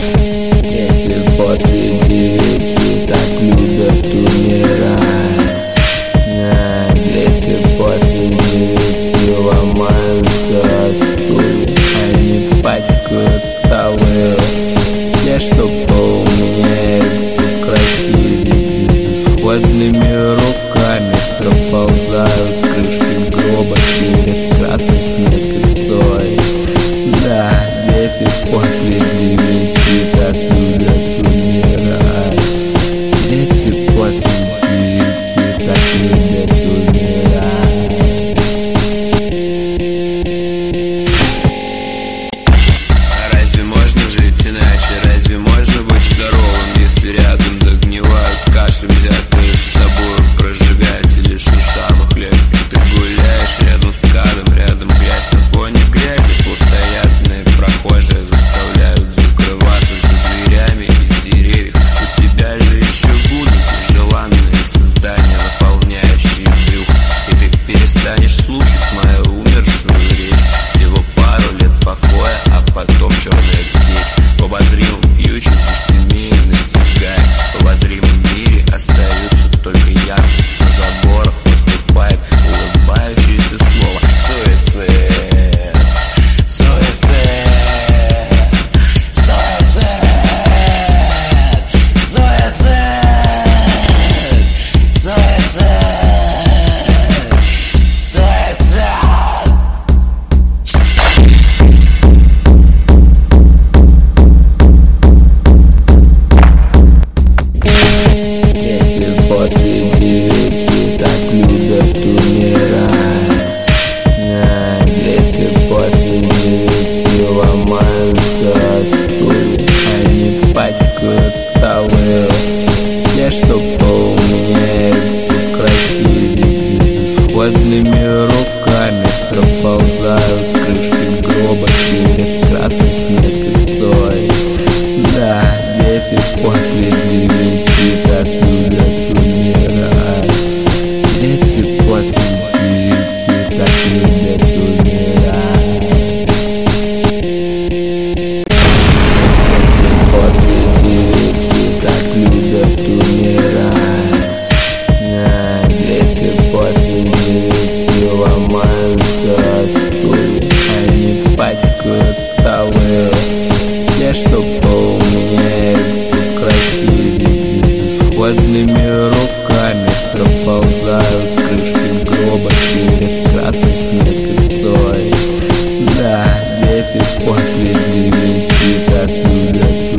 Эти последние так любят умирать. Эти последние ломаются стулья, они пачкают столы. Те, что поумнеют, красивее, безысходными руками проползают крышки гроба через красный снег и соль. Да, дети после 9 так любят умирать. Дети после 9 так любят умирать. Разве можно жить иначе? Разве можно быть здоровым, если рядом загнивают кашлем взятые с собой прожигатели лишь не самых легких? Ты гуляешь рядом с тканом, рядом грязь на фоне грязи. Плотоядные прохожие заставляют закрываться за дверями из деревьев. У тебя же еще будут желанные создания, наполняющие брюх. И ты перестанешь слушать мою умершую речь. Всего пару лет покоя, а потом черная печь. В обозримом фьючер семейно стигает. В обозримом мире остаются только ясно. На заборах поступает улыбающееся слово суицид. Суицид. Суицид. Суицид. Суицид. Эти последние так любят умирать. Эти последние ломаются стулья, они пачкают столы. Те, что поумнеют, красивее, безысходными руками проползают крышки гроба через красный снег и соль. Да, дети после 9 так любят умирать. Дети после 9 так любят умирать. Дети после 9 так любят умирать. Дети после 9 ломаются стулья, они пачкают столы. Те, что поумнеют, красивее, безысходными руками проползают крышки гроба через красный снег и соль. Да, дети после 9 так любят